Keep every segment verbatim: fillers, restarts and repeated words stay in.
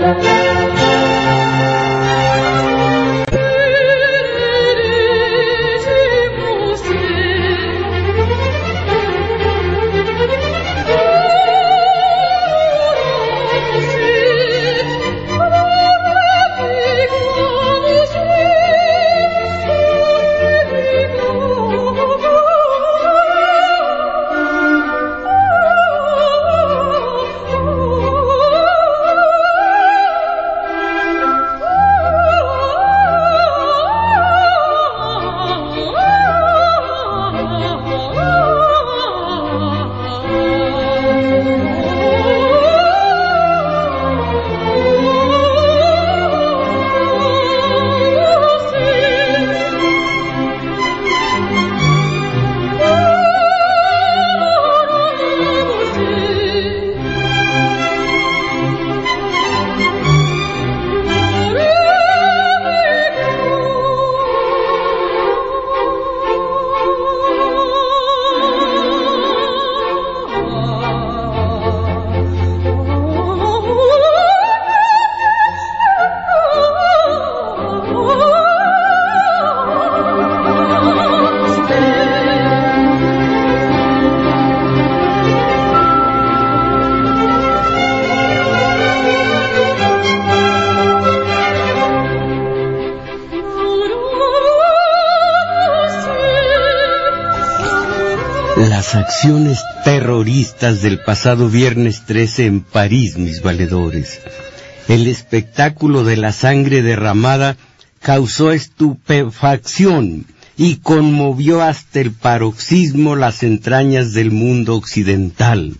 Las acciones terroristas del pasado viernes trece en París, mis valedores. El espectáculo de la sangre derramada causó estupefacción y conmovió hasta el paroxismo las entrañas del mundo occidental.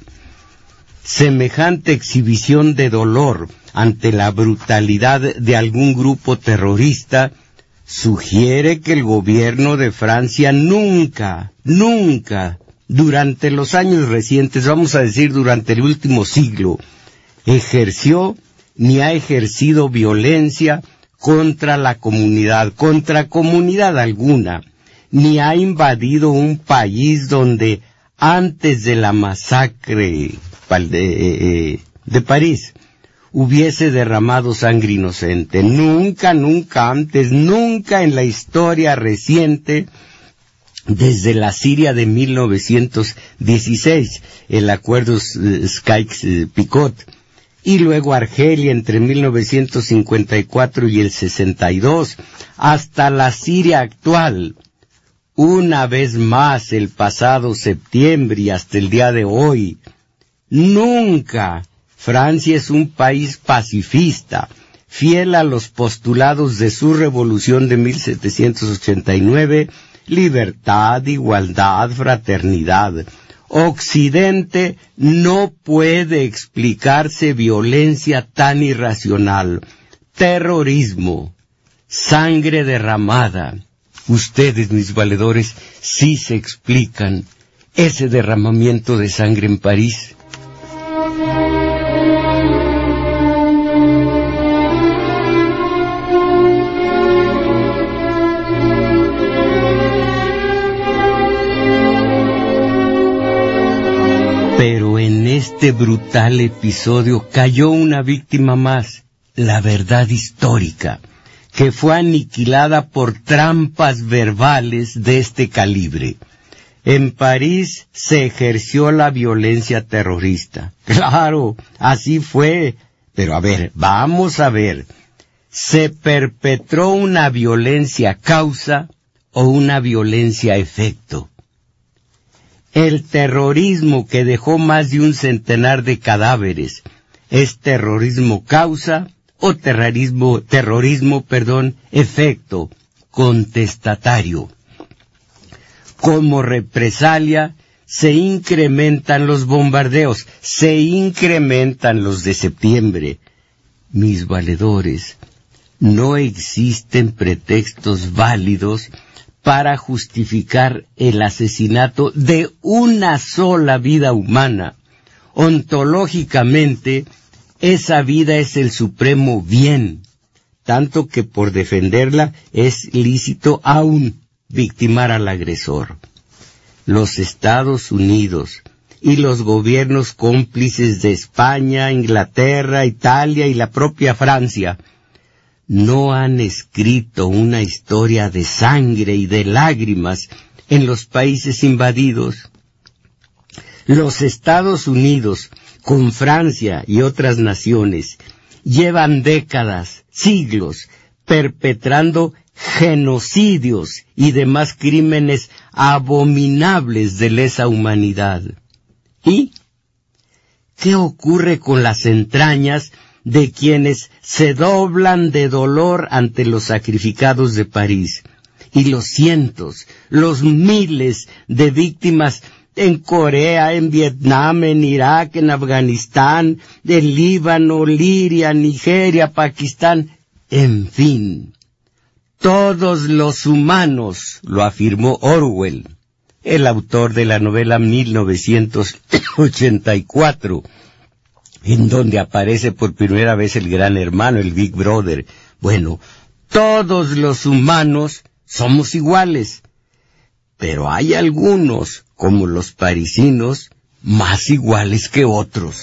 Semejante exhibición de dolor ante la brutalidad de algún grupo terrorista sugiere que el gobierno de Francia nunca, nunca, durante los años recientes, vamos a decir durante el último siglo, ejerció ni ha ejercido violencia contra la comunidad, contra comunidad alguna, ni ha invadido un país donde antes de la masacre de, de París hubiese derramado sangre inocente. Nunca, nunca antes, nunca en la historia reciente, desde la Siria de mil novecientos dieciséis, el acuerdo Sykes-Picot, y luego Argelia entre mil novecientos cincuenta y cuatro y el sesenta y dos, hasta la Siria actual. Una vez más el pasado septiembre y hasta el día de hoy, nunca. Francia es un país pacifista, fiel a los postulados de su revolución de mil setecientos ochenta y nueve, libertad, igualdad, fraternidad. Occidente no puede explicarse violencia tan irracional, terrorismo, sangre derramada. Ustedes, mis valedores, sí se explican ese derramamiento de sangre en París. Pero en este brutal episodio cayó una víctima más, la verdad histórica, que fue aniquilada por trampas verbales de este calibre. En París se ejerció la violencia terrorista. Claro, así fue. Pero a ver, vamos a ver. ¿Se perpetró una violencia causa o una violencia efecto? El terrorismo que dejó más de un centenar de cadáveres, ¿es terrorismo causa o terrorismo, terrorismo, perdón, efecto, contestatario? Como represalia, se incrementan los bombardeos, se incrementan los de septiembre. Mis valedores, no existen pretextos válidos para justificar el asesinato de una sola vida humana. Ontológicamente, esa vida es el supremo bien, tanto que por defenderla es lícito aún victimar al agresor. Los Estados Unidos y los gobiernos cómplices de España, Inglaterra, Italia y la propia Francia no han escrito una historia de sangre y de lágrimas en los países invadidos. Los Estados Unidos, con Francia y otras naciones, llevan décadas, siglos, perpetrando genocidios y demás crímenes abominables de lesa humanidad. ¿Y qué ocurre con las entrañas de quienes se doblan de dolor ante los sacrificados de París, y los cientos, los miles de víctimas en Corea, en Vietnam, en Irak, en Afganistán, en Líbano, Liria, Nigeria, Pakistán, en fin? Todos los humanos, lo afirmó Orwell, el autor de la novela mil novecientos ochenta y cuatro, en donde aparece por primera vez el gran hermano, el Big Brother. Bueno, todos los humanos somos iguales, pero hay algunos, como los parisinos, más iguales que otros.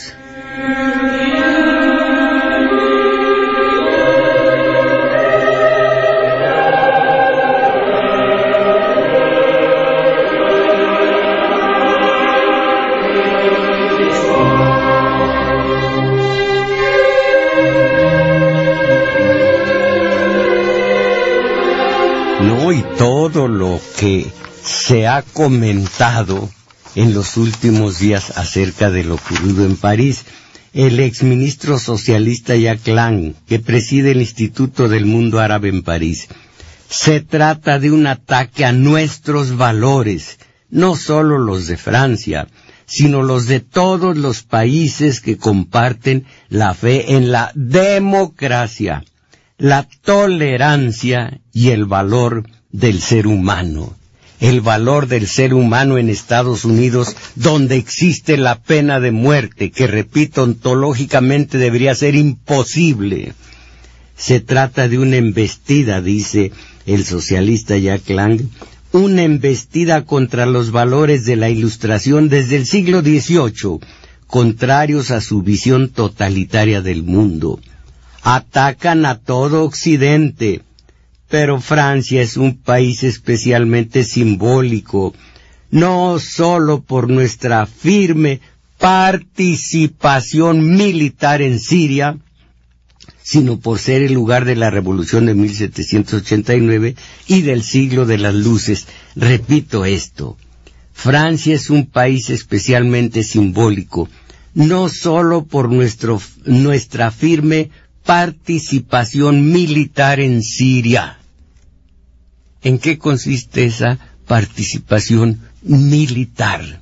No, y todo lo que se ha comentado en los últimos días acerca de lo ocurrido en París. El exministro socialista Jack Lang, que preside el Instituto del Mundo Árabe en París, se trata de un ataque a nuestros valores, no solo los de Francia, sino los de todos los países que comparten la fe en la democracia, la tolerancia y el valor del ser humano. El valor del ser humano en Estados Unidos, donde existe la pena de muerte, que, repito, ontológicamente debería ser imposible. Se trata de una embestida, dice el socialista Jack Lang, una embestida contra los valores de la Ilustración desde el siglo dieciocho, contrarios a su visión totalitaria del mundo. Atacan a todo Occidente, pero Francia es un país especialmente simbólico, no solo por nuestra firme participación militar en Siria, sino por ser el lugar de la Revolución de mil setecientos ochenta y nueve y del siglo de las luces. Repito esto, Francia es un país especialmente simbólico, no solo por nuestro, nuestra firme participación militar en Siria. ¿En qué consiste esa participación militar?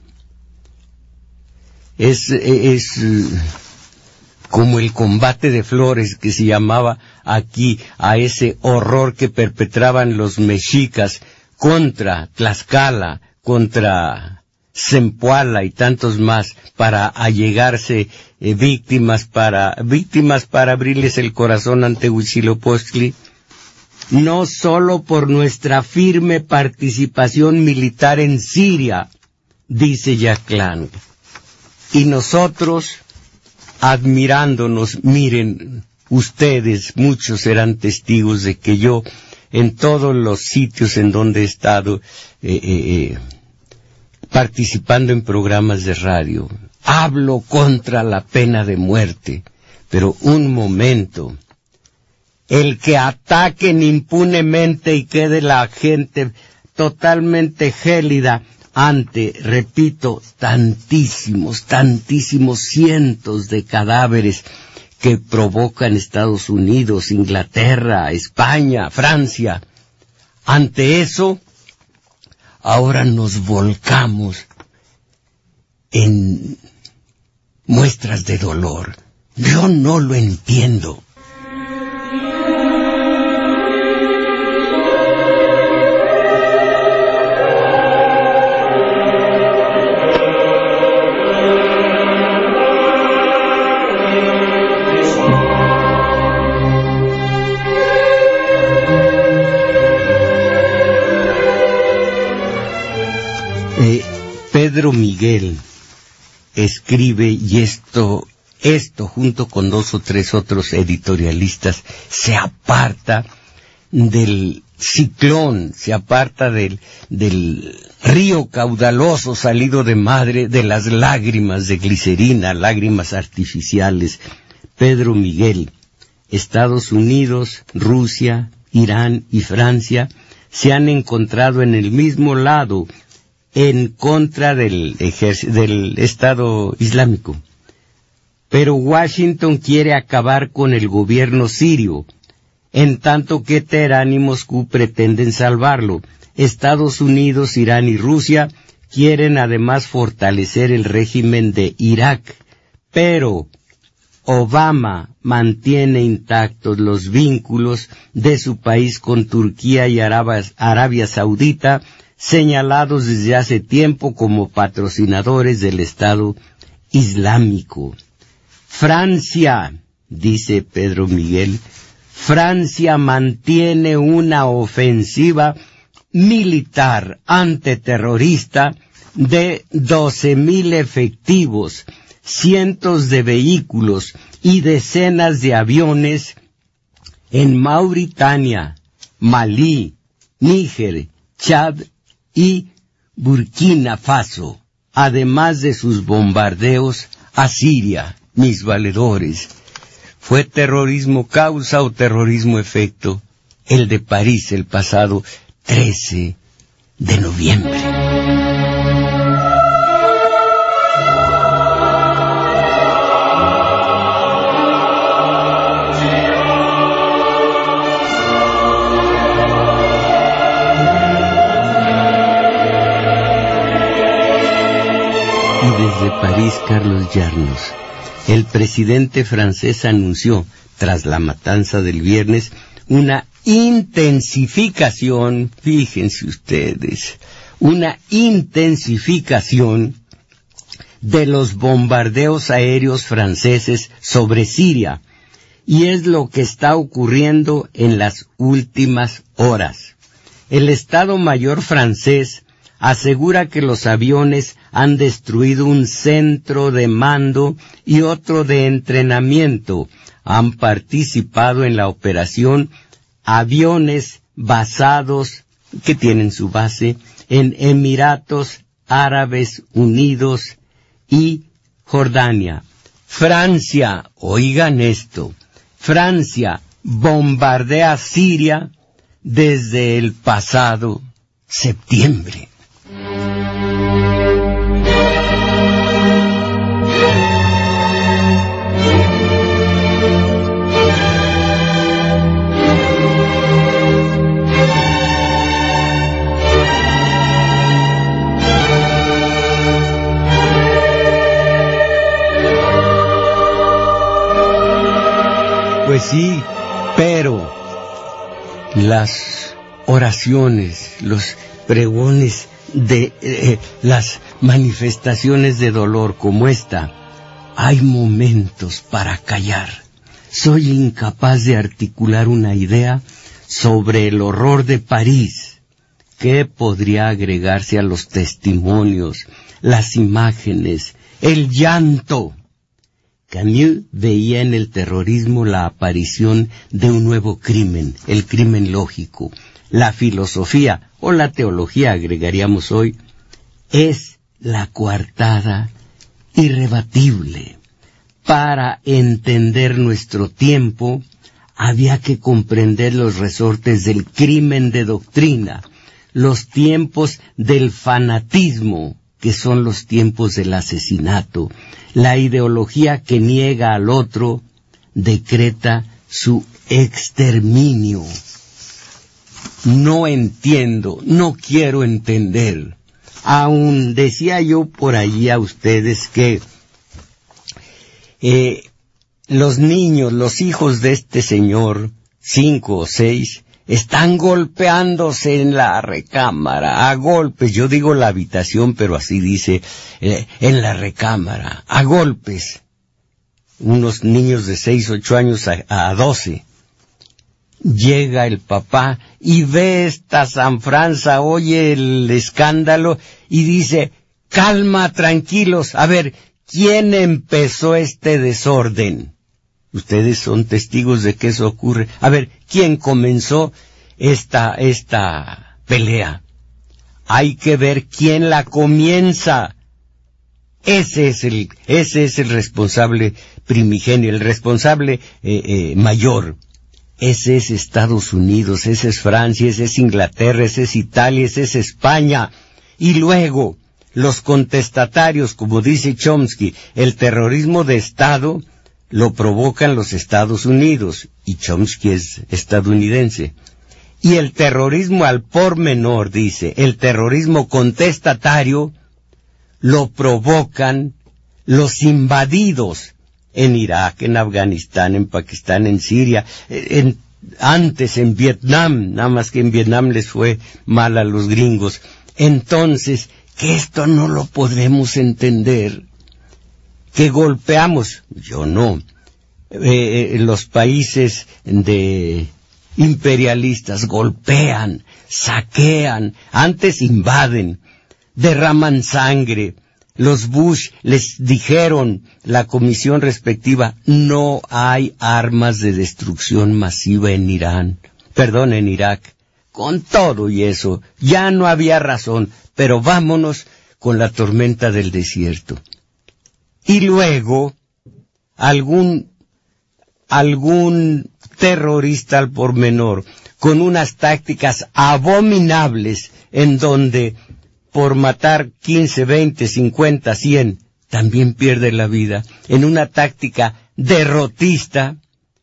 Es, es como el combate de flores que se llamaba aquí a ese horror que perpetraban los mexicas contra Tlaxcala, contra Zempoala y tantos más, para allegarse eh, víctimas para víctimas para abrirles el corazón ante Huitzilopochtli. No solo por nuestra firme participación militar en Siria, dice Jack Lang. Y nosotros, admirándonos, miren, ustedes, muchos serán testigos de que yo, en todos los sitios en donde he estado, eh, eh, participando en programas de radio, hablo contra la pena de muerte, pero un momento, el que ataquen impunemente y quede la gente totalmente gélida ante, repito, tantísimos, tantísimos cientos de cadáveres que provocan Estados Unidos, Inglaterra, España, Francia. Ante eso, ahora nos volcamos en muestras de dolor. Yo no lo entiendo. Pedro Miguel, escribe, y esto, esto junto con dos o tres otros editorialistas, se aparta del ciclón, se aparta del, del río caudaloso salido de madre, de las lágrimas de glicerina, lágrimas artificiales. Pedro Miguel, Estados Unidos, Rusia, Irán y Francia se han encontrado en el mismo lado en contra del ejército, del Estado Islámico. Pero Washington quiere acabar con el gobierno sirio, en tanto que Teherán y Moscú pretenden salvarlo. Estados Unidos, Irán y Rusia quieren además fortalecer el régimen de Irak, pero Obama mantiene intactos los vínculos de su país con Turquía y Arabia, Arabia Saudita, señalados desde hace tiempo como patrocinadores del Estado Islámico. Francia, dice Pedro Miguel, Francia mantiene una ofensiva militar antiterrorista de doce mil efectivos, cientos de vehículos y decenas de aviones en Mauritania, Malí, Níger, Chad y Burkina Faso, además de sus bombardeos a Siria, mis valedores. ¿Fue terrorismo causa o terrorismo efecto el de París el pasado trece de noviembre? Y desde París, Carlos Llanos, el presidente francés anunció, tras la matanza del viernes, una intensificación, fíjense ustedes, una intensificación de los bombardeos aéreos franceses sobre Siria, y es lo que está ocurriendo en las últimas horas. El Estado Mayor francés asegura que los aviones han destruido un centro de mando y otro de entrenamiento. Han participado en la operación aviones basados, que tienen su base, en Emiratos Árabes Unidos y Jordania. Francia, oigan esto, Francia bombardea Siria desde el pasado septiembre. Pues sí, pero las oraciones, los pregones de eh, las manifestaciones de dolor como esta, hay momentos para callar. Soy incapaz de articular una idea sobre el horror de París. ¿Qué podría agregarse a los testimonios, las imágenes, el llanto? Camus veía en el terrorismo la aparición de un nuevo crimen, el crimen lógico. La filosofía, o la teología agregaríamos hoy, es la coartada irrebatible. Para entender nuestro tiempo, había que comprender los resortes del crimen de doctrina, los tiempos del fanatismo, que son los tiempos del asesinato. La ideología que niega al otro decreta su exterminio. No entiendo, no quiero entender. Aún decía yo por allí a ustedes que eh, los niños, los hijos de este señor, cinco o seis, están golpeándose en la recámara, a golpes. Yo digo la habitación, pero así dice, eh, en la recámara, a golpes. Unos niños de seis, ocho años a, a doce. Llega el papá y ve esta zanfranza, oye el escándalo y dice, calma, tranquilos, a ver, ¿quién empezó este desorden? Ustedes son testigos de que eso ocurre. A ver, ¿quién comenzó esta, esta pelea? Hay que ver quién la comienza. Ese es el, ese es el responsable primigenio, el responsable eh, eh, mayor. Ese es Estados Unidos, ese es Francia, ese es Inglaterra, ese es Italia, ese es España. Y luego, los contestatarios, como dice Chomsky, el terrorismo de Estado lo provocan los Estados Unidos, y Chomsky es estadounidense. Y el terrorismo al por menor, dice, el terrorismo contestatario, lo provocan los invadidos en Irak, en Afganistán, en Pakistán, en Siria, en, antes en Vietnam, nada más que en Vietnam les fue mal a los gringos. Entonces, que esto no lo podremos entender, que golpeamos, yo no, eh, los países de imperialistas golpean, saquean, antes invaden, derraman sangre. Los Bush les dijeron, la comisión respectiva, no hay armas de destrucción masiva en Irán, perdón, en Irak. Con todo y eso, ya no había razón, pero vámonos con la tormenta del desierto. Y luego, algún, algún terrorista al pormenor, con unas tácticas abominables, en donde por matar quince, veinte, cincuenta, cien, también pierde la vida, en una táctica derrotista,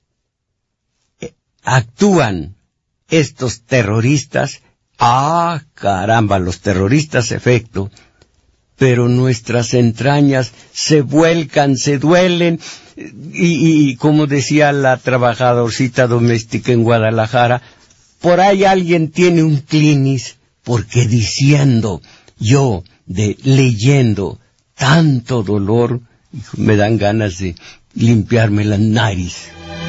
eh, actúan estos terroristas. Ah, caramba, los terroristas efecto, pero nuestras entrañas se vuelcan, se duelen, y, y como decía la trabajadorcita doméstica en Guadalajara, por ahí alguien tiene un clinis, porque diciendo yo, de leyendo tanto dolor, me dan ganas de limpiarme la nariz.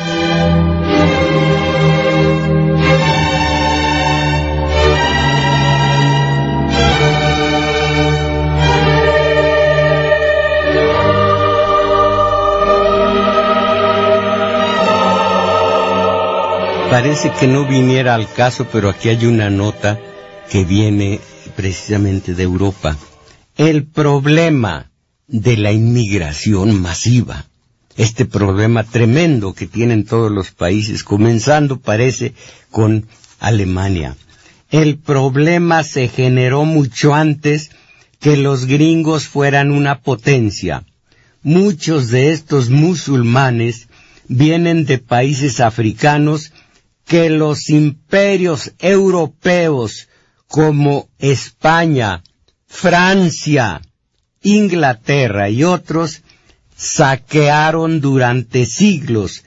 Parece que no viniera al caso, pero aquí hay una nota que viene precisamente de Europa. El problema de la inmigración masiva, este problema tremendo que tienen todos los países, comenzando parece con Alemania. El problema se generó mucho antes que los gringos fueran una potencia. Muchos de estos musulmanes vienen de países africanos que los imperios europeos como España, Francia, Inglaterra y otros saquearon durante siglos,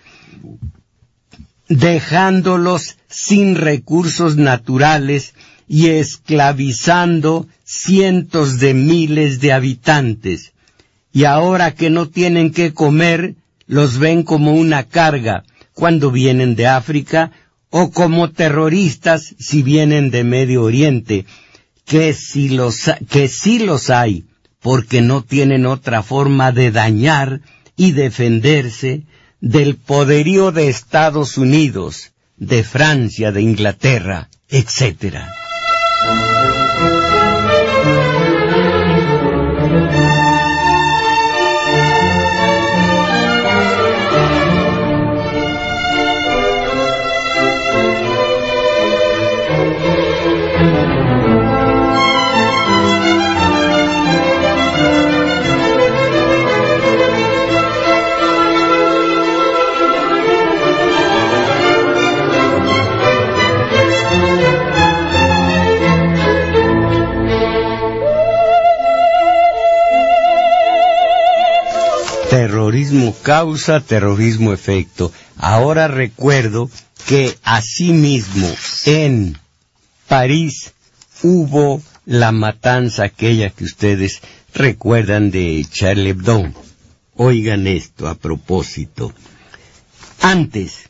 dejándolos sin recursos naturales y esclavizando cientos de miles de habitantes. Y ahora que no tienen qué comer, los ven como una carga cuando vienen de África, o como terroristas si vienen de Medio Oriente, que si los, que sí los hay, porque no tienen otra forma de dañar y defenderse del poderío de Estados Unidos, de Francia, de Inglaterra, etcétera. Terrorismo causa, terrorismo efecto. Ahora recuerdo que asimismo en París hubo la matanza aquella que ustedes recuerdan de Charlie Hebdo. Oigan esto a propósito. Antes,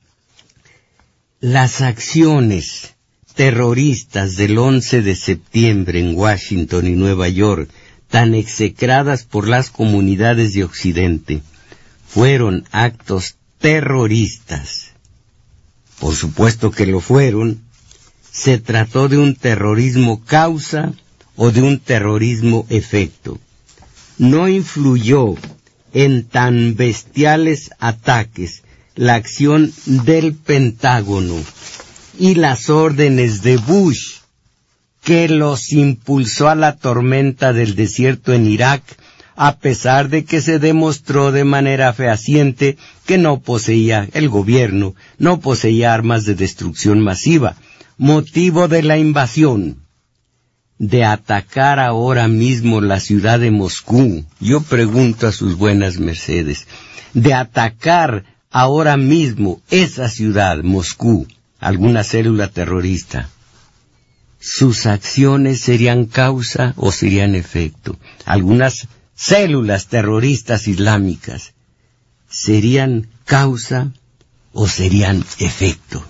las acciones terroristas del once de septiembre en Washington y Nueva York, tan execradas por las comunidades de Occidente, fueron actos terroristas. Por supuesto que lo fueron. Se trató de un terrorismo causa o de un terrorismo efecto. No influyó en tan bestiales ataques la acción del Pentágono y las órdenes de Bush, que los impulsó a la tormenta del desierto en Irak, a pesar de que se demostró de manera fehaciente que no poseía el gobierno, no poseía armas de destrucción masiva, motivo de la invasión. De atacar ahora mismo la ciudad de Moscú, yo pregunto a sus buenas mercedes, de atacar ahora mismo esa ciudad, Moscú, alguna célula terrorista, ¿sus acciones serían causa o serían efecto? Algunas células terroristas islámicas, ¿serían causa o serían efecto?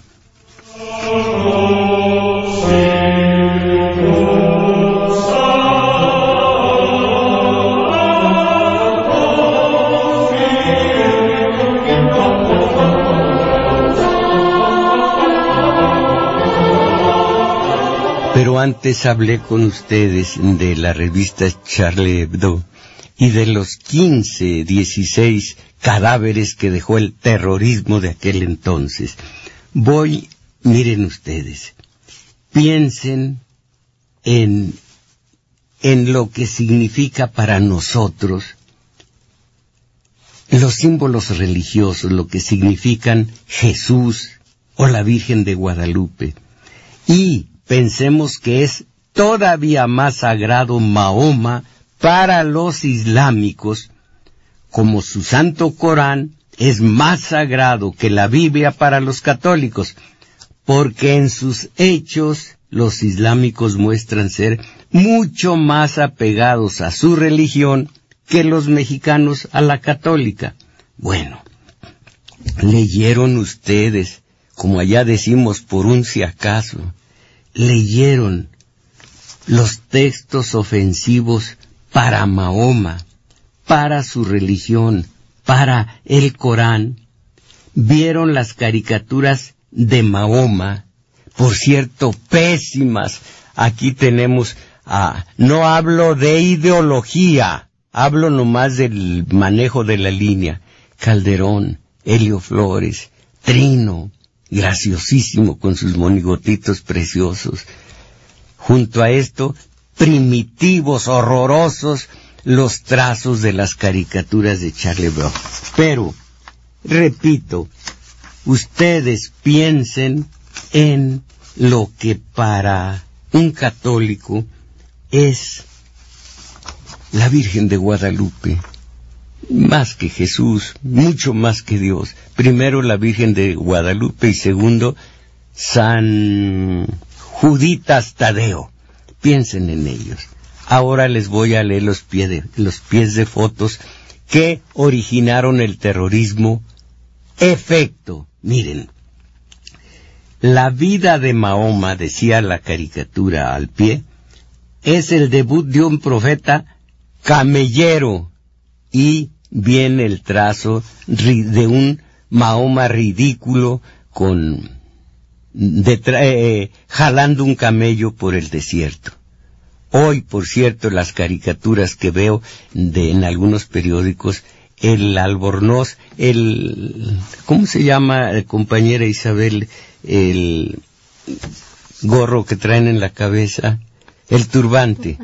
Pero antes hablé con ustedes de la revista Charlie Hebdo y de los quince, dieciséis cadáveres que dejó el terrorismo de aquel entonces. Voy, miren ustedes, piensen en, en lo que significa para nosotros los símbolos religiosos, lo que significan Jesús o la Virgen de Guadalupe. Y pensemos que es todavía más sagrado Mahoma para los islámicos, como su santo Corán es más sagrado que la Biblia para los católicos, porque en sus hechos los islámicos muestran ser mucho más apegados a su religión que los mexicanos a la católica. Bueno, leyeron ustedes, como allá decimos por un si acaso, leyeron los textos ofensivos para Mahoma, para su religión, para el Corán, vieron las caricaturas de Mahoma, por cierto, pésimas. Aquí tenemos, ah, no hablo de ideología, hablo nomás del manejo de la línea. Calderón, Helio Flores, Trino, graciosísimo con sus monigotitos preciosos. Junto a esto, primitivos, horrorosos, los trazos de las caricaturas de Charlie Hebdo. Pero, repito, ustedes piensen en lo que para un católico es la Virgen de Guadalupe, más que Jesús, mucho más que Dios. Primero la Virgen de Guadalupe y segundo San Juditas Tadeo. Piensen en ellos. Ahora les voy a leer los pies de, los pies de fotos que originaron el terrorismo. Efecto, miren. La vida de Mahoma, decía la caricatura al pie, es el debut de un profeta camellero, y viene el trazo de un Mahoma ridículo con de eh, jalando un camello por el desierto. Hoy, por cierto, las caricaturas que veo de en algunos periódicos, el albornoz, el ¿cómo se llama, compañera Isabel? El gorro que traen en la cabeza, el turbante,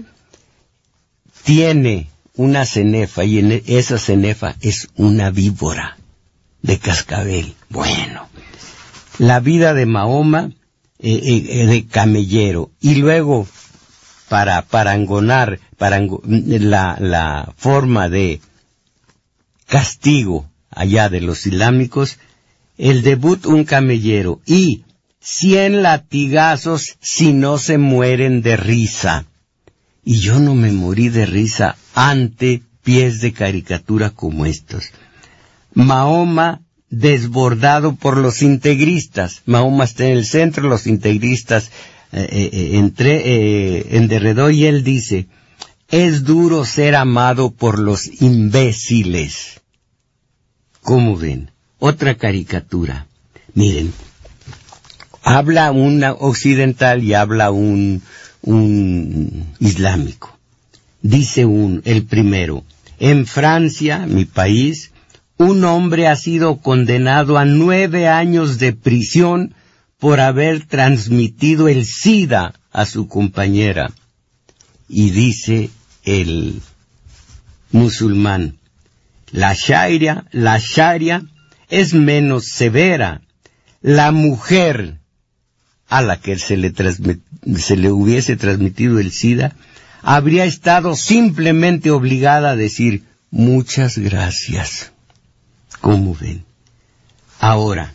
tiene una cenefa, y en esa cenefa es una víbora de cascabel. Bueno, la vida de Mahoma, eh, eh, de camellero, y luego para parangonar, parango, la, la forma de castigo allá de los islámicos, el debut un camellero, y cien latigazos si no se mueren de risa. Y yo no me morí de risa ante pies de caricatura como estos. Mahoma desbordado por los integristas. Mahoma está en el centro, los integristas eh, eh, entre, eh, en derredor, y él dice, es duro ser amado por los imbéciles. ¿Cómo ven? Otra caricatura. Miren, habla un occidental y habla un, un islámico. Dice un, el primero, en Francia, mi país, un hombre ha sido condenado a nueve años de prisión por haber transmitido el SIDA a su compañera. Y dice el musulmán, la sharia, la sharia es menos severa. La mujer a la que se le, transmit, se le hubiese transmitido el SIDA habría estado simplemente obligada a decir muchas gracias. ¿Cómo ven? Ahora,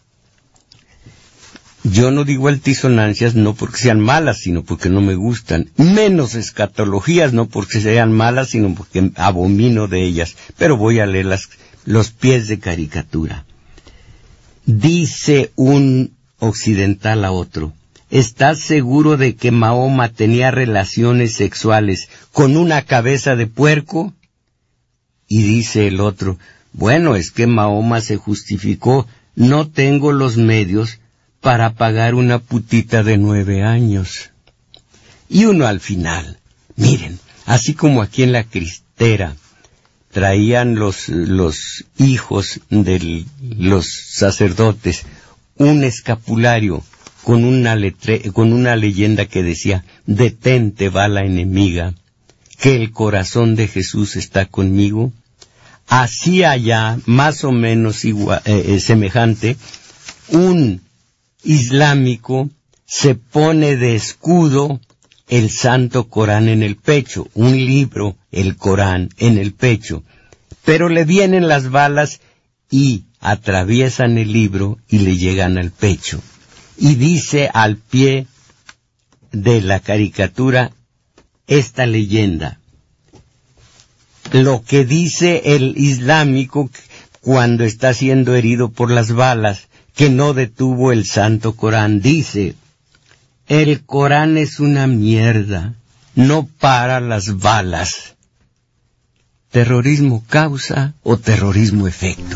yo no digo altisonancias no porque sean malas, sino porque no me gustan. Menos escatologías no porque sean malas, sino porque abomino de ellas. Pero voy a leer las, los pies de caricatura. Dice un occidental a otro, ¿estás seguro de que Mahoma tenía relaciones sexuales con una cabeza de puerco? Y dice el otro, bueno, es que Mahoma se justificó, no tengo los medios para pagar una putita de nueve años. Y uno al final, miren, así como aquí en la Cristera, traían los, los hijos de los sacerdotes un escapulario con una, letre, con una leyenda que decía, detente bala enemiga, que el corazón de Jesús está conmigo. Así allá, más o menos igual, eh, semejante, un islámico se pone de escudo el Santo Corán en el pecho, un libro, el Corán, en el pecho, pero le vienen las balas y atraviesan el libro y le llegan al pecho. Y dice al pie de la caricatura esta leyenda, lo que dice el islámico cuando está siendo herido por las balas, que no detuvo el Santo Corán, dice, el Corán es una mierda, no para las balas. ¿Terrorismo causa o terrorismo efecto?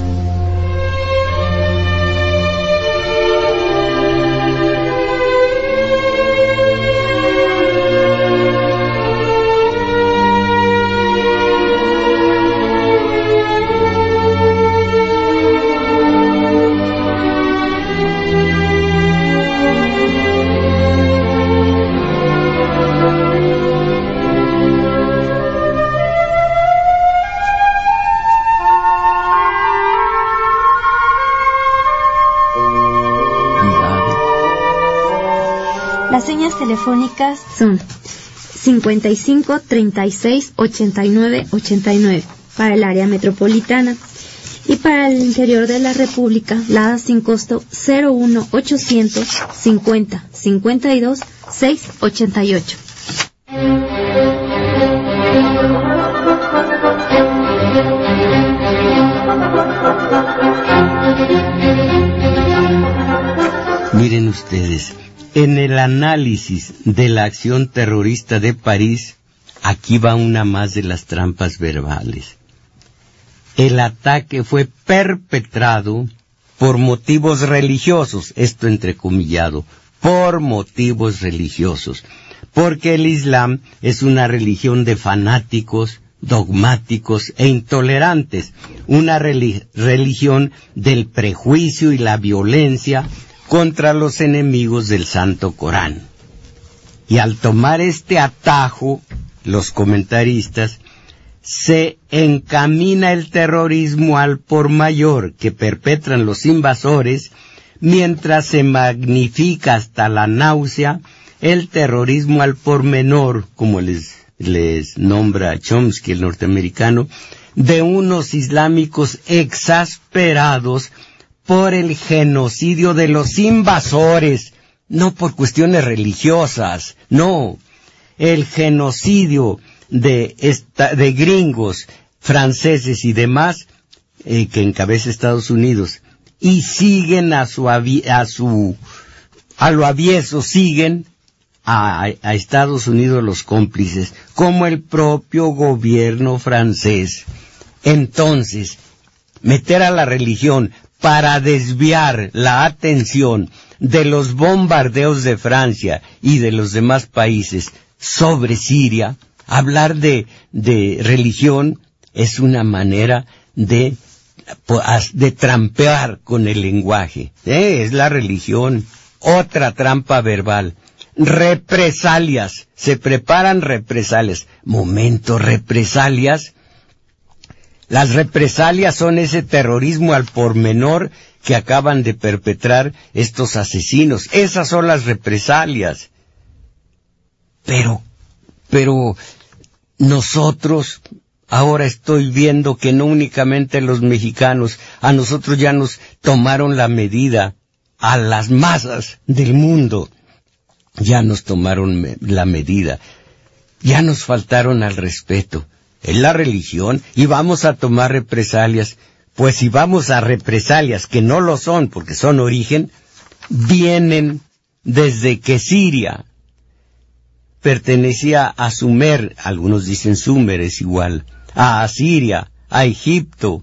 Las señas telefónicas son cincuenta y cinco, treinta y seis, ochenta y nueve, ochenta y nueve para el área metropolitana y para el interior de la República, la sin costo cero uno ochocientos cincuenta, cincuenta y dos, seiscientos ochenta y ocho. Miren ustedes, en el análisis de la acción terrorista de París, aquí va una más de las trampas verbales. El ataque fue perpetrado por motivos religiosos, esto entrecomillado, por motivos religiosos, porque el Islam es una religión de fanáticos, dogmáticos e intolerantes, una relig- religión del prejuicio y la violencia contra los enemigos del Santo Corán. Y al tomar este atajo, los comentaristas, se encamina el terrorismo al por mayor que perpetran los invasores, mientras se magnifica hasta la náusea el terrorismo al por menor, como les, les nombra Chomsky, el norteamericano, de unos islámicos exasperados por el genocidio de los invasores, no por cuestiones religiosas, no, el genocidio de esta, de gringos, franceses y demás, eh, que encabeza Estados Unidos, y siguen a su, a su, a lo avieso, siguen a, a Estados Unidos los cómplices, como el propio gobierno francés. Entonces, meter a la religión para desviar la atención de los bombardeos de Francia y de los demás países sobre Siria, hablar de, de religión es una manera de, de trampear con el lenguaje. ¿Eh? Es la religión. Otra trampa verbal. Represalias. Se preparan represalias. Momento, represalias. Las represalias son ese terrorismo al pormenor que acaban de perpetrar estos asesinos. Esas son las represalias. Pero, pero, nosotros, ahora estoy viendo que no únicamente los mexicanos, a nosotros ya nos tomaron la medida, a las masas del mundo, ya nos tomaron me- la medida, ya nos faltaron al respeto. Es la religión y vamos a tomar represalias. Pues si vamos a represalias, que no lo son porque son origen, vienen desde que Siria pertenecía a Sumer, algunos dicen Sumer es igual, a Asiria, a Egipto,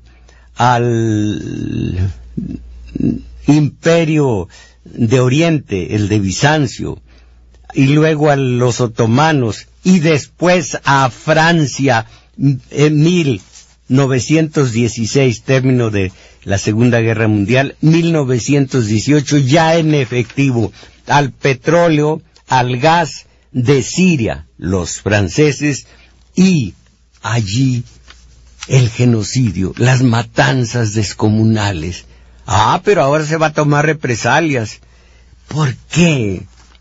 al imperio de Oriente, el de Bizancio, y luego a los otomanos, y después a Francia, en mil novecientos dieciséis, término de la Segunda Guerra Mundial, mil novecientos dieciocho, ya en efectivo, al petróleo, al gas de Siria, los franceses, y allí el genocidio, las matanzas descomunales. Ah, pero ahora se va a tomar represalias. ¿Por qué?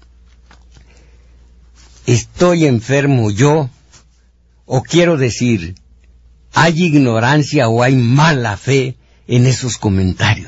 ¿Estoy enfermo yo? O quiero decir, ¿hay ignorancia o hay mala fe en esos comentarios?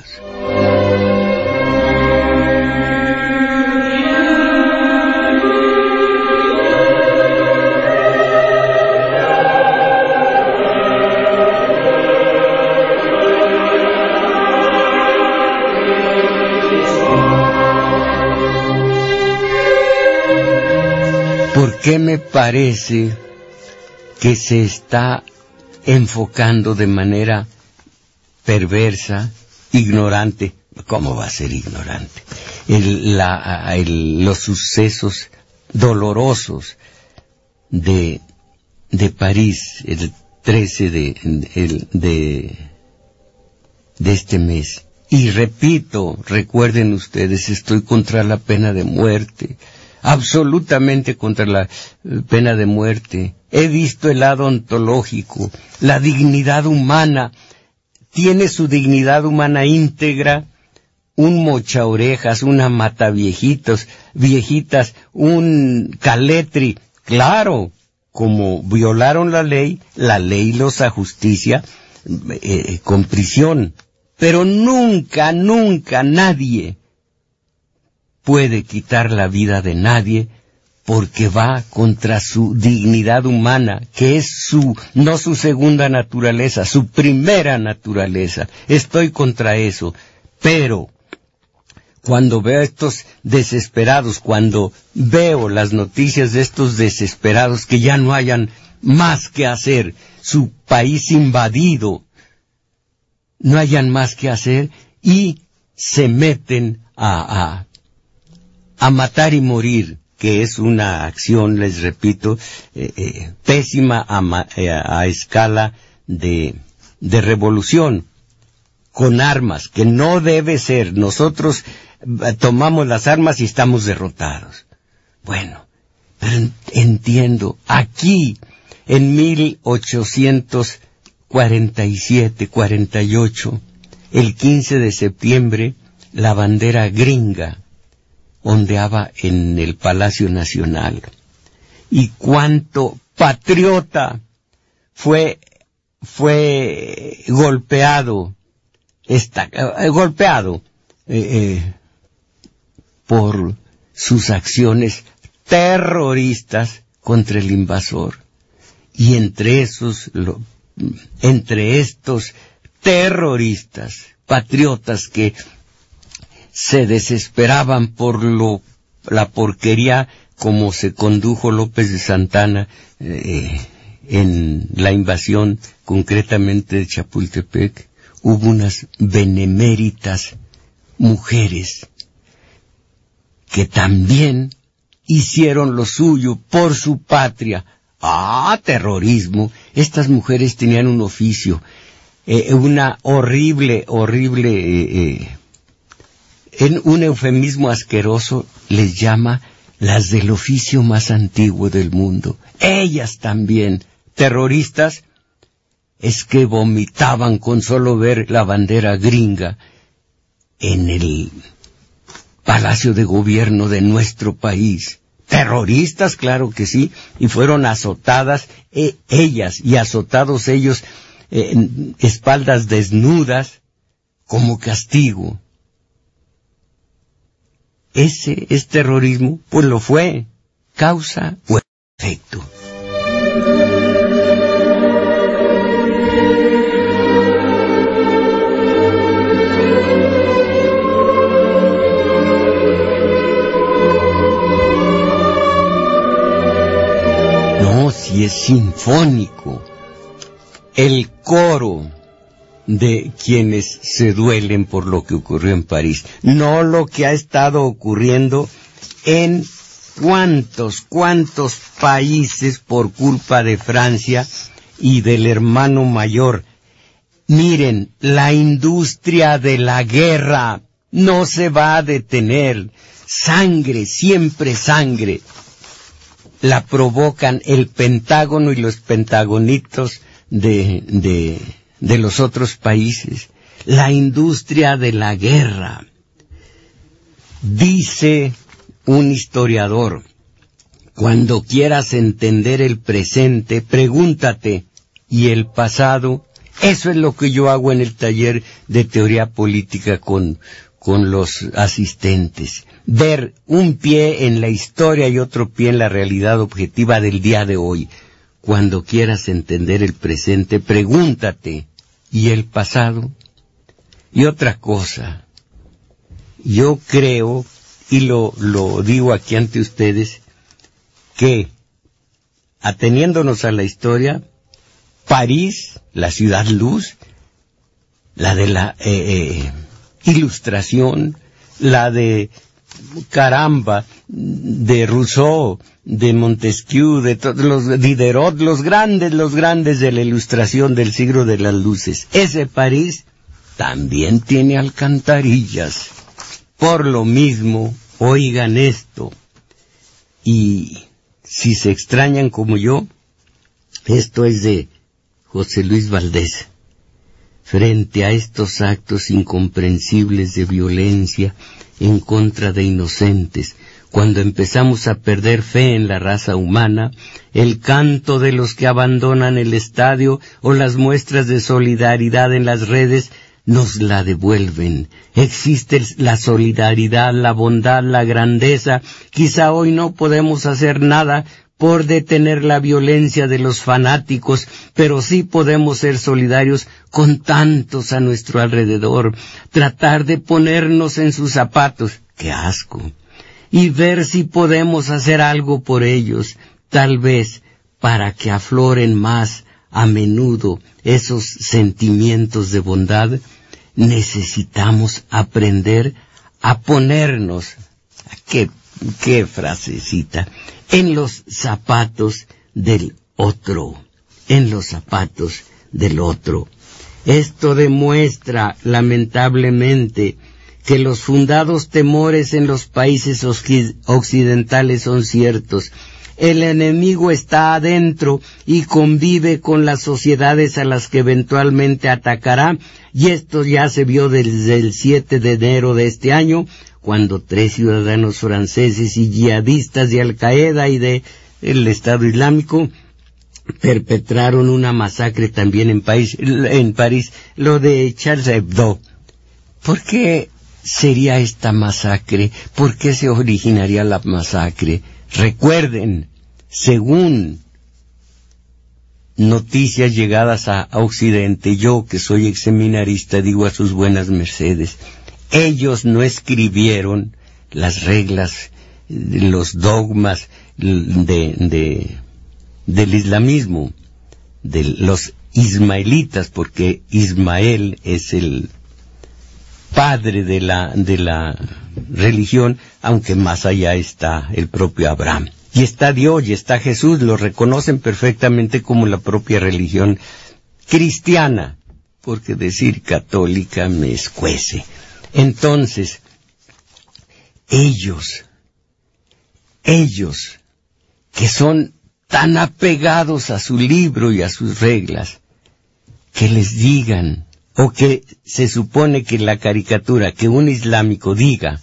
¿Por qué me parece que se está enfocando de manera perversa, ignorante? ¿Cómo va a ser ignorante? El, la, el, los sucesos dolorosos de, de París, el trece de, el, de, de este mes. Y repito, recuerden ustedes, estoy contra la pena de muerte. Absolutamente contra la pena de muerte. He visto el lado ontológico, la dignidad humana. Tiene su dignidad humana íntegra un mocha orejas, una mata viejitos, viejitas, un caletri. Claro, como violaron la ley, la ley los ajusticia eh, con prisión. Pero nunca, nunca nadie puede quitar la vida de nadie porque va contra su dignidad humana, que es su, no su segunda naturaleza, su primera naturaleza. Estoy contra eso. Pero cuando veo a estos desesperados, cuando veo las noticias de estos desesperados que ya no hayan más que hacer, su país invadido, no hayan más que hacer y se meten a, a a matar y morir, que es una acción, les repito, eh, eh, pésima a, eh, a escala de, de revolución, con armas, que no debe ser. Nosotros eh, tomamos las armas y estamos derrotados. Bueno, pero entiendo, aquí, en mil ochocientos cuarenta y siete, cuarenta y ocho, el quince de septiembre, la bandera gringa ondeaba en el Palacio Nacional. Y cuánto patriota fue, fue golpeado, está, eh, golpeado, eh, eh, por sus acciones terroristas contra el invasor. Y entre esos, lo, entre estos terroristas, patriotas que se desesperaban por lo, la porquería como se condujo López de Santana eh, en la invasión, concretamente de Chapultepec, hubo unas beneméritas mujeres que también hicieron lo suyo por su patria. ¡Ah, terrorismo! Estas mujeres tenían un oficio, eh, una horrible, horrible, eh, eh, en un eufemismo asqueroso les llama las del oficio más antiguo del mundo. Ellas también, terroristas, es que vomitaban con solo ver la bandera gringa en el Palacio de Gobierno de nuestro país. Terroristas, claro que sí, y fueron azotadas eh, ellas y azotados ellos eh, en espaldas desnudas como castigo. ¿Ese es terrorismo? Pues lo fue. Causa o efecto. No, si es sinfónico. El coro de quienes se duelen por lo que ocurrió en París, no lo que ha estado ocurriendo en cuántos, cuántos países por culpa de Francia y del hermano mayor. Miren, la industria de la guerra no se va a detener. Sangre, siempre sangre. La provocan el Pentágono y los pentagonitos de, de, de los otros países. La industria de la guerra. Dice un historiador, cuando quieras entender el presente, pregúntate, ¿y el pasado? Eso es lo que yo hago en el taller de teoría política con, con los asistentes. Ver un pie en la historia y otro pie en la realidad objetiva del día de hoy. Cuando quieras entender el presente, pregúntate, ¿y el pasado? Y otra cosa, yo creo, y lo, lo digo aquí ante ustedes, que, ateniéndonos a la historia, París, la ciudad luz, la de la eh, eh, Ilustración, la de, caramba, de Rousseau, de Montesquieu, de todos los Diderot, los grandes, los grandes de la Ilustración del siglo de las luces. Ese París también tiene alcantarillas. Por lo mismo, oigan esto, y si se extrañan como yo, esto es de José Luis Valdés. Frente a estos actos incomprensibles de violencia en contra de inocentes, cuando empezamos a perder fe en la raza humana, el canto de los que abandonan el estadio o las muestras de solidaridad en las redes nos la devuelven. Existe la solidaridad, la bondad, la grandeza. Quizá hoy no podemos hacer nada por detener la violencia de los fanáticos, pero sí podemos ser solidarios con tantos a nuestro alrededor, tratar de ponernos en sus zapatos, ¡qué asco!, y ver si podemos hacer algo por ellos, tal vez para que afloren más a menudo esos sentimientos de bondad. Necesitamos aprender a ponernos, qué, qué frasecita, en los zapatos del otro, en los zapatos del otro. Esto demuestra, lamentablemente, que los fundados temores en los países occidentales son ciertos. El enemigo está adentro y convive con las sociedades a las que eventualmente atacará, y esto ya se vio desde el siete de enero de este año, cuando tres ciudadanos franceses y yihadistas de Al-Qaeda y de el Estado Islámico perpetraron una masacre también en París, en París, lo de Charles Hebdo. ¿Por qué sería esta masacre? ¿Por qué se originaría la masacre? Recuerden, según noticias llegadas a, a Occidente, yo que soy exseminarista digo a sus buenas mercedes, ellos no escribieron las reglas los dogmas de, de, del islamismo, de los ismaelitas, porque Ismael es el padre de la, de la religión, aunque más allá está el propio Abraham. Y está Dios, y está Jesús, lo reconocen perfectamente como la propia religión cristiana, porque decir católica me escuece. Entonces, ellos, ellos, que son tan apegados a su libro y a sus reglas, que les digan, o que se supone que la caricatura, que un islámico diga,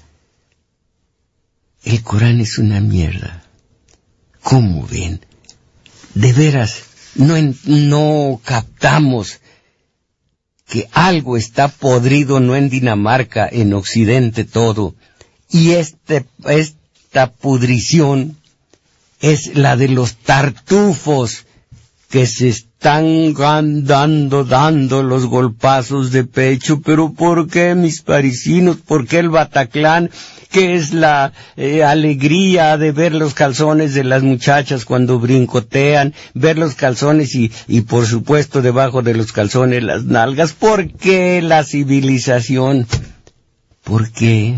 el Corán es una mierda. ¿Cómo ven? De veras, no, en, no captamos que algo está podrido, no en Dinamarca, en Occidente todo, y este, esta pudrición es la de los tartufos que se están dando, dando los golpazos de pecho. Pero ¿por qué, mis parisinos? ¿Por qué el Bataclan? ¿Qué es la eh, alegría de ver los calzones de las muchachas cuando brincotean? Ver los calzones y, y por supuesto debajo de los calzones las nalgas. ¿Por qué la civilización? ¿Por qué?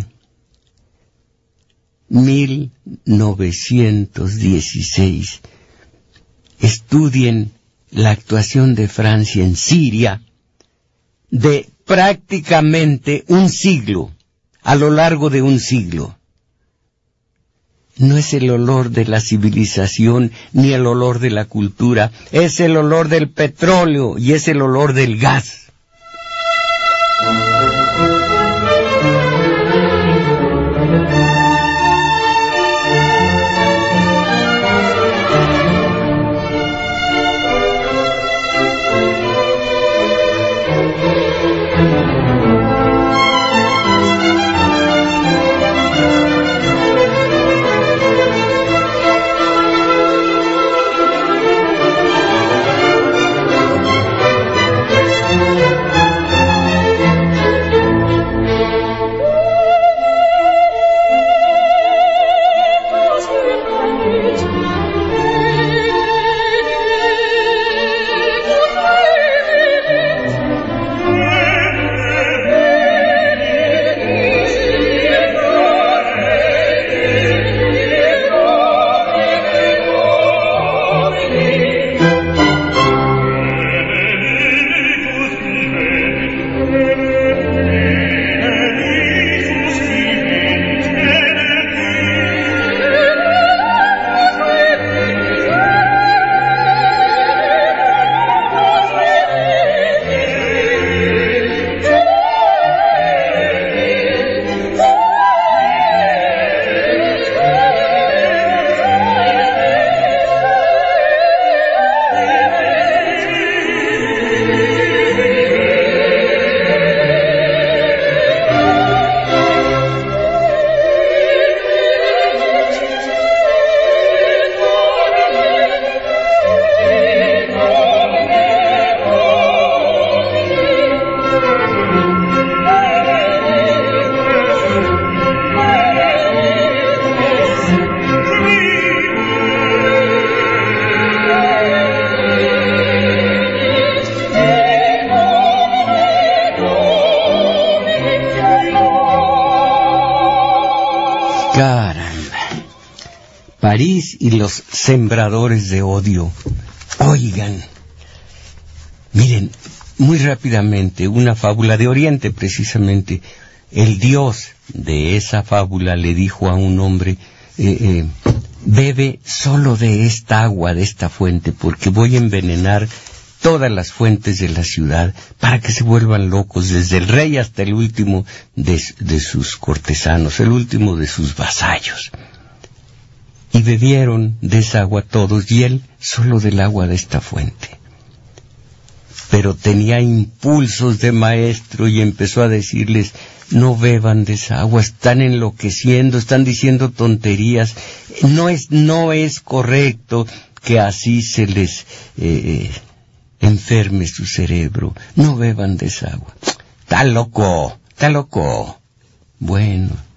mil novecientos dieciséis. Estudien la actuación de Francia en Siria de prácticamente un siglo, a lo largo de un siglo. No es el olor de la civilización ni el olor de la cultura, es el olor del petróleo y es el olor del gas. París y los sembradores de odio. Oigan, miren, muy rápidamente, una fábula de Oriente precisamente. El dios de esa fábula le dijo a un hombre, eh, eh, bebe solo de esta agua, de esta fuente, porque voy a envenenar todas las fuentes de la ciudad para que se vuelvan locos, desde el rey hasta el último de, de sus cortesanos, el último de sus vasallos. Y bebieron de esa agua todos, y él solo del agua de esta fuente. Pero tenía impulsos de maestro y empezó a decirles, no beban de esa agua, están enloqueciendo, están diciendo tonterías, no es, no es correcto que así se les eh, enferme su cerebro, no beban de esa agua. Está loco, está loco. Bueno,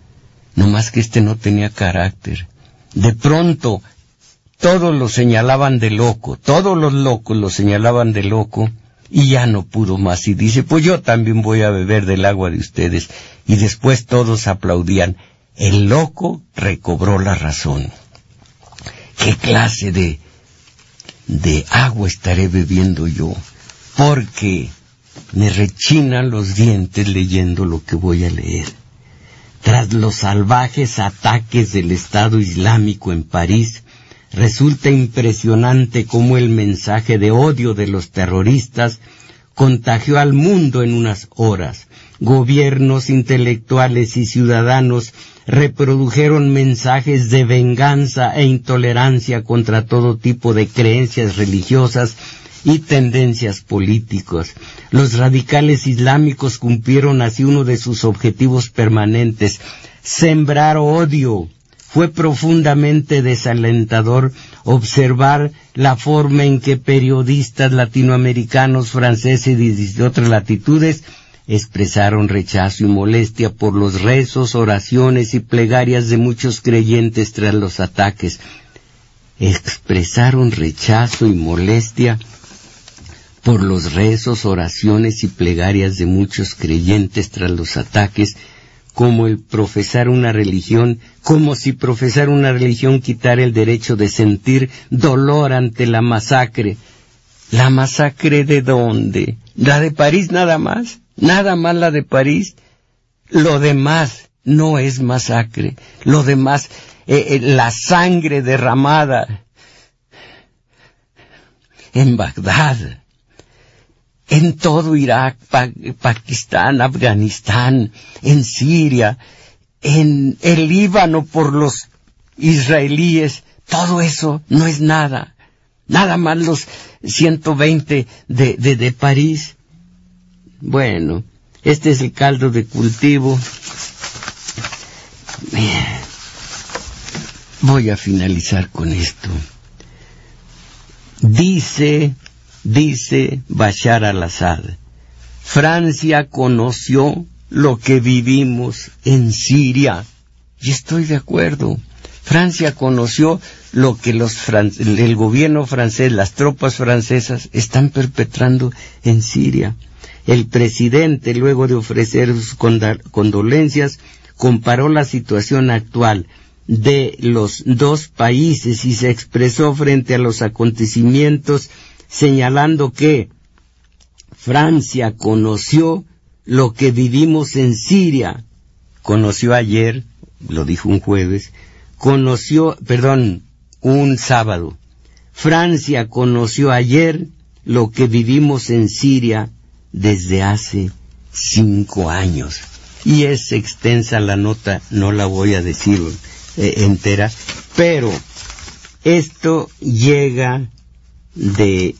no más que este no tenía carácter. De pronto, todos lo señalaban de loco, todos los locos lo señalaban de loco, y ya no pudo más, y dice, pues yo también voy a beber del agua de ustedes, y después todos aplaudían. El loco recobró la razón. ¿Qué clase de, de agua estaré bebiendo yo? Porque me rechinan los dientes leyendo lo que voy a leer. Tras los salvajes ataques del Estado Islámico en París, resulta impresionante cómo el mensaje de odio de los terroristas contagió al mundo en unas horas. Gobiernos, intelectuales y ciudadanos reprodujeron mensajes de venganza e intolerancia contra todo tipo de creencias religiosas y tendencias políticas. Los radicales islámicos cumplieron así uno de sus objetivos permanentes: sembrar odio. Fue profundamente desalentador observar la forma en que periodistas latinoamericanos, franceses y de otras latitudes expresaron rechazo y molestia por los rezos, oraciones y plegarias de muchos creyentes tras los ataques. Expresaron rechazo y molestia por los rezos, oraciones y plegarias de muchos creyentes tras los ataques, como el profesar una religión, como si profesar una religión quitara el derecho de sentir dolor ante la masacre. ¿La masacre de dónde? ¿La de París nada más? ¿Nada más la de París? Lo demás no es masacre. Lo demás, eh, eh, la sangre derramada en Bagdad, en todo Irak, pa Pakistán, Afganistán, en Siria, en el Líbano por los israelíes, todo eso no es nada. Nada más los ciento veinte de, de, de París. Bueno, este es el caldo de cultivo. Voy a finalizar con esto. Dice... Dice Bashar al-Assad, Francia conoció lo que vivimos en Siria. Y estoy de acuerdo. Francia conoció lo que los fran- el gobierno francés, las tropas francesas están perpetrando en Siria. El presidente, luego de ofrecer sus condolencias, comparó la situación actual de los dos países y se expresó frente a los acontecimientos, señalando que Francia conoció lo que vivimos en Siria. Conoció ayer, lo dijo un jueves, conoció, perdón, un sábado. Francia conoció ayer lo que vivimos en Siria desde hace cinco años. Y es extensa la nota, no la voy a decir eh, entera, pero esto llega de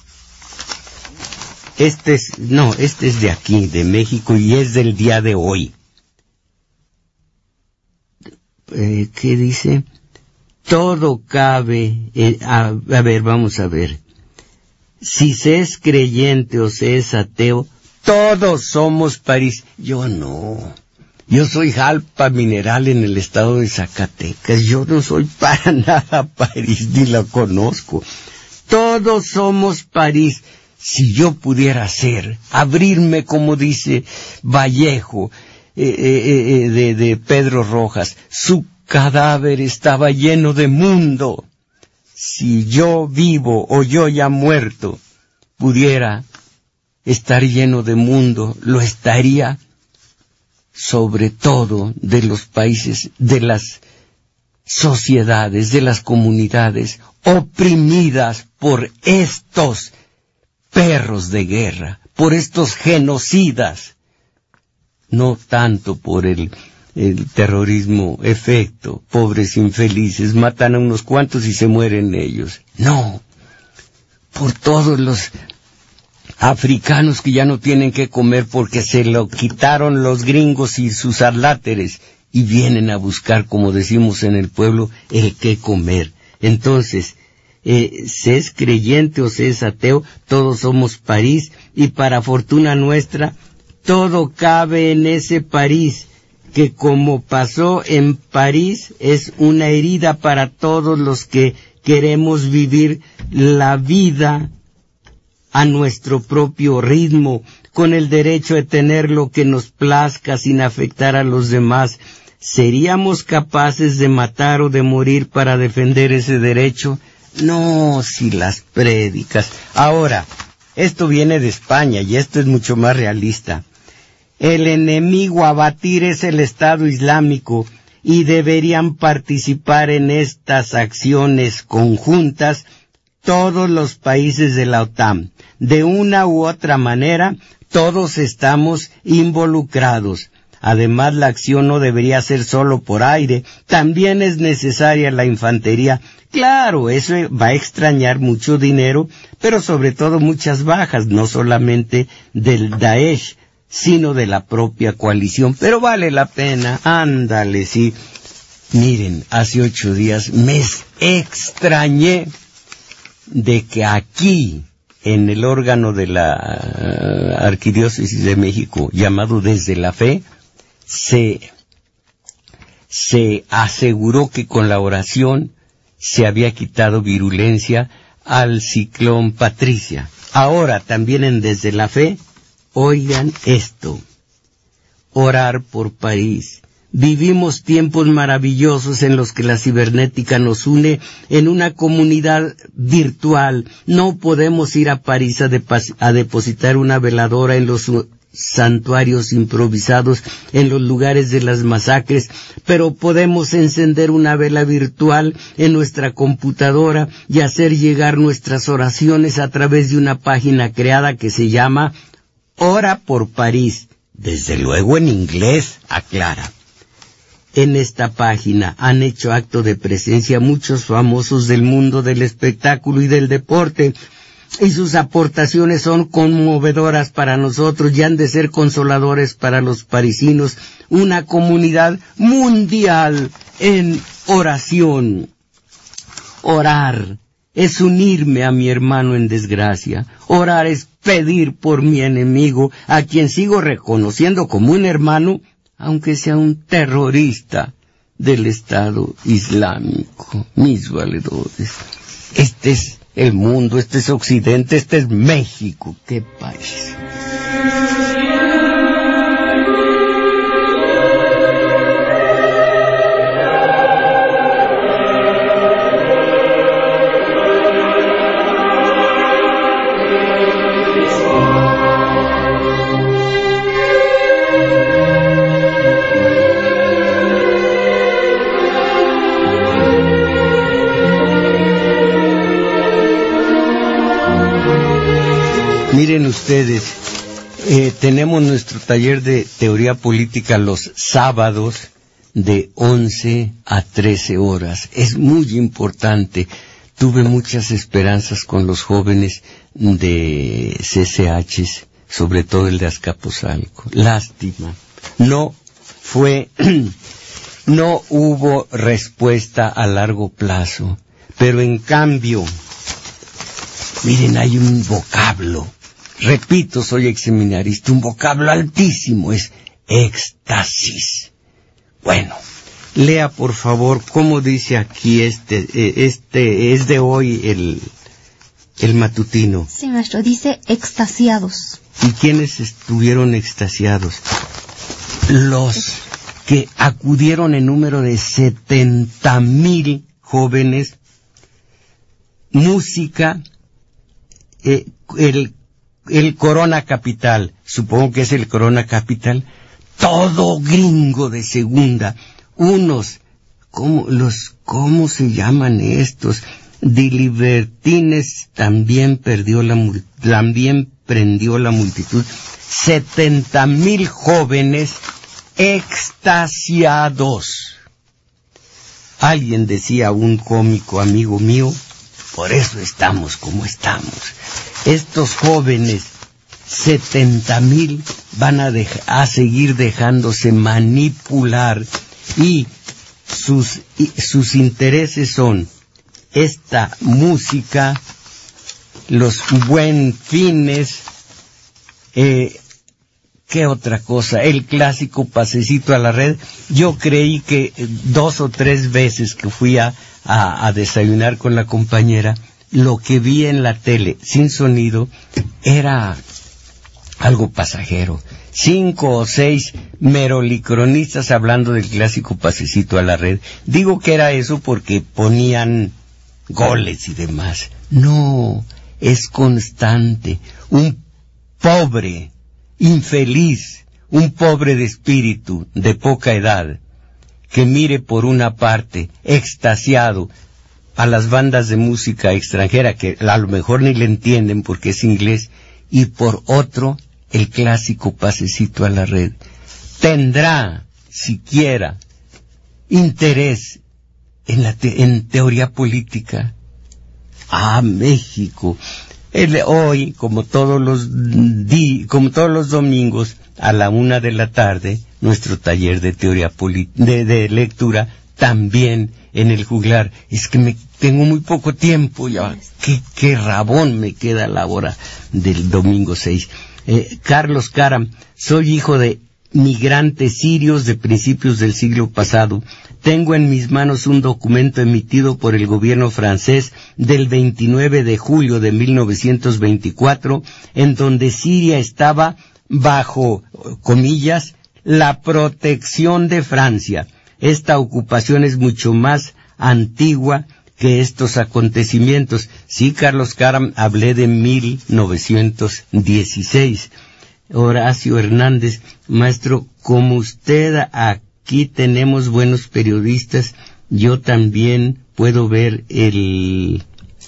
este es no este es de aquí, de México, y es del día de hoy. Eh, ¿qué dice? Todo cabe eh, a, a ver, vamos a ver. Si se es creyente o se es ateo, todos somos París. Yo no. Yo soy Jalpa Mineral en el estado de Zacatecas. Yo no soy para nada París, ni lo conozco. Todos somos París. Si yo pudiera ser, abrirme, como dice Vallejo, eh, eh, eh, de, de Pedro Rojas, su cadáver estaba lleno de mundo. Si yo vivo o yo ya muerto pudiera estar lleno de mundo, lo estaría sobre todo de los países, de las sociedades, de las comunidades oprimidas por estos perros de guerra, por estos genocidas, no tanto por el, el terrorismo efecto, pobres infelices, matan a unos cuantos y se mueren ellos. No, por todos los africanos que ya no tienen que comer porque se lo quitaron los gringos y sus aláteres y vienen a buscar, como decimos en el pueblo, el qué comer. Entonces, eh, se es creyente o se es ateo, todos somos París, y para fortuna nuestra, todo cabe en ese París. que, como pasó en París, es una herida para todos los que queremos vivir la vida a nuestro propio ritmo, con el derecho de tener lo que nos plazca sin afectar a los demás. ¿Seríamos capaces de matar o de morir para defender ese derecho? No, si las prédicas. Ahora, esto viene de España y esto es mucho más realista. El enemigo a batir es el Estado Islámico y deberían participar en estas acciones conjuntas todos los países de la OTAN. De una u otra manera, todos estamos involucrados. Además, la acción no debería ser solo por aire, también es necesaria la infantería. Claro, eso va a extrañar mucho dinero, pero sobre todo muchas bajas, no solamente del Daesh, sino de la propia coalición. Pero vale la pena, ándale, sí. Miren, hace ocho días me extrañé de que aquí, en el órgano de la Arquidiócesis de México, llamado Desde la Fe, se, se aseguró que con la oración se había quitado virulencia al ciclón Patricia. Ahora también en Desde la Fe, oigan esto, orar por París. Vivimos tiempos maravillosos en los que la cibernética nos une en una comunidad virtual. No podemos ir a París a, a depositar una veladora en los santuarios improvisados en los lugares de las masacres, pero podemos encender una vela virtual en nuestra computadora y hacer llegar nuestras oraciones a través de una página creada que se llama Ora por París, desde luego en inglés, aclara. En esta página han hecho acto de presencia muchos famosos del mundo del espectáculo y del deporte, y sus aportaciones son conmovedoras para nosotros y han de ser consoladores para los parisinos, una comunidad mundial en oración. Orar es unirme a mi hermano en desgracia. Orar es pedir por mi enemigo, a quien sigo reconociendo como un hermano, aunque sea un terrorista del Estado Islámico. Mis valedores, este es el mundo, este es Occidente, este es México. ¡Qué país! Miren ustedes, eh, tenemos nuestro taller de teoría política los sábados de once a trece horas. Es muy importante. Tuve muchas esperanzas con los jóvenes de C C H, sobre todo el de Azcapotzalco. Lástima. No fue, no hubo respuesta a largo plazo. Pero en cambio, miren, hay un vocablo. Repito, soy exseminarista, un vocablo altísimo, es éxtasis. Bueno, lea por favor cómo dice aquí este, este es de hoy el, el matutino. Sí, maestro, dice extasiados. ¿Y quiénes estuvieron extasiados? Los que acudieron en número de setenta mil jóvenes, música, eh, el el Corona Capital, supongo que es el Corona Capital, todo gringo de segunda, unos, ¿cómo, los, cómo se llaman estos? Dilibertines también perdió la, también prendió la multitud, setenta mil jóvenes extasiados. Alguien decía, un cómico amigo mío, por eso estamos como estamos. Estos jóvenes, setenta mil, van a, deja, a seguir dejándose manipular y sus, y sus intereses son esta música, los buen fines, eh, ¿qué otra cosa? El clásico pasecito a la red. Yo creí que dos o tres veces que fui a, a, a desayunar con la compañera, lo que vi en la tele sin sonido era algo pasajero. Cinco o seis merolicronistas hablando del clásico pasecito a la red. Digo que era eso porque ponían goles y demás. No, es constante. Un pobre, infeliz, un pobre de espíritu, de poca edad, que mire por una parte, extasiado, a las bandas de música extranjera, que a lo mejor ni le entienden porque es inglés, y por otro, el clásico pasecito a la red. ¿Tendrá siquiera interés en la te- en teoría política? Ah, México. El, hoy, como todos los di, como todos los domingos, a la una de la tarde, nuestro taller de teoría poli- de, de lectura, también en el juglar. Es que me tengo muy poco tiempo ya. Qué, qué rabón me queda a la hora del domingo seis. Eh, Carlos Caram, soy hijo de migrantes sirios de principios del siglo pasado. Tengo en mis manos un documento emitido por el gobierno francés del veintinueve de julio de mil novecientos veinticuatro, en donde Siria estaba bajo, comillas, la protección de Francia. Esta ocupación es mucho más antigua que estos acontecimientos. Sí, Carlos Caram, hablé de mil novecientos dieciséis. Horacio Hernández, maestro, como usted, aquí tenemos buenos periodistas, yo también puedo ver el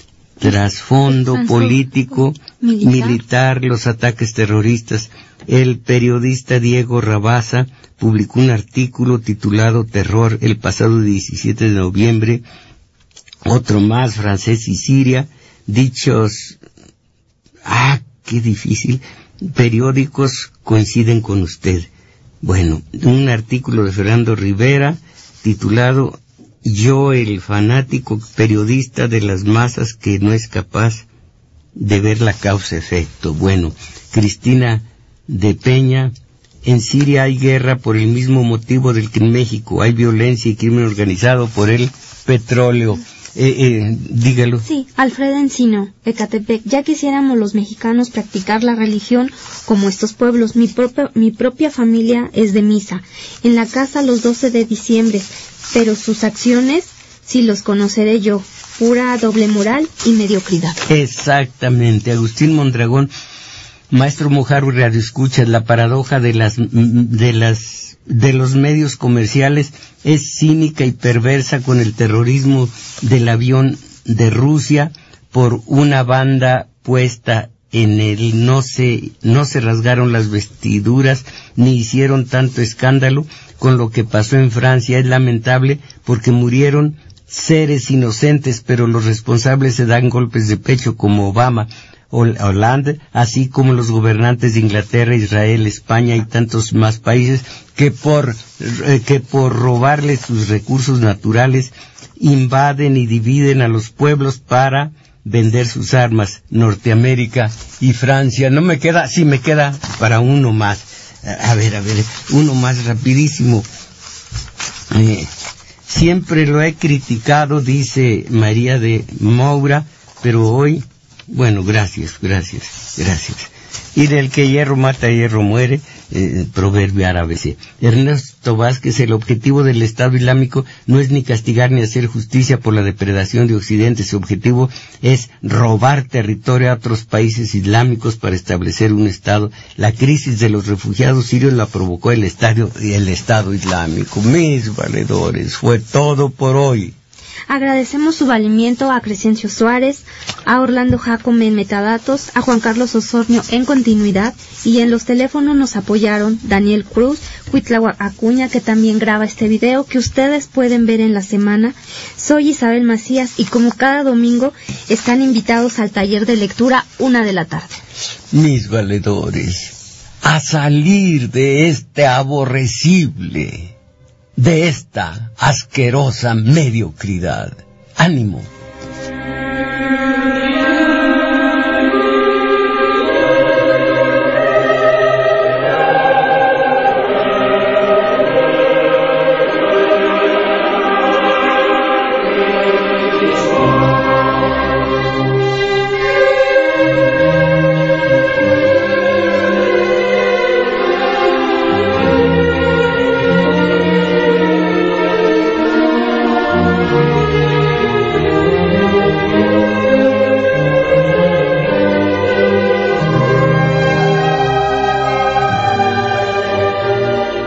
trasfondo político, militar. militar, los ataques terroristas. El periodista Diego Rabasa publicó un artículo titulado Terror el pasado diecisiete de noviembre, otro más, francés y Siria, dichos, ah, qué difícil, periódicos coinciden con usted. Bueno, un artículo de Fernando Rivera titulado Yo, el fanático periodista de las masas que no es capaz de ver la causa-efecto. Bueno, Cristina de Peña, en Siria hay guerra por el mismo motivo del que en México hay violencia y crimen organizado por el petróleo. Eh, eh, dígalo. Sí, Alfredo Encino, Ecatepec. Ya quisiéramos los mexicanos practicar la religión como estos pueblos. Mi propia, mi propia familia es de misa. En la casa los doce de diciembre. Pero sus acciones, sí los conoceré yo. Pura doble moral y mediocridad. Exactamente. Agustín Mondragón, maestro Mojarro, Radio Escuchas, la paradoja de las, de las, de los medios comerciales es cínica y perversa con el terrorismo del avión de Rusia por una banda puesta en el no se, no se rasgaron las vestiduras ni hicieron tanto escándalo con lo que pasó en Francia. Es lamentable porque murieron seres inocentes, pero los responsables se dan golpes de pecho como Obama, Hollande, así como los gobernantes de Inglaterra, Israel, España y tantos más países que por eh, que por robarles sus recursos naturales invaden y dividen a los pueblos para vender sus armas. Norteamérica y Francia. No me queda, sí me queda para uno más. A ver, a ver, uno más rapidísimo. Eh, siempre lo he criticado, dice María de Moura, pero hoy, bueno, gracias, gracias, gracias. Y del que hierro mata, hierro muere, eh, proverbio árabe. Sí. Ernesto Vázquez, el objetivo del Estado Islámico no es ni castigar ni hacer justicia por la depredación de Occidente. Su objetivo es robar territorio a otros países islámicos para establecer un Estado. La crisis de los refugiados sirios la provocó el, estadio, el Estado Islámico. Mis valedores, fue todo por hoy. Agradecemos su valimiento a Crescencio Suárez, a Orlando Jacome en metadatos, a Juan Carlos Osornio en continuidad, y en los teléfonos nos apoyaron Daniel Cruz, Cuitláhuac Acuña, que también graba este video que ustedes pueden ver en la semana. Soy Isabel Macías y como cada domingo están invitados al taller de lectura una de la tarde. Mis valedores, a salir de este aborrecible, de esta asquerosa mediocridad. ¡Ánimo!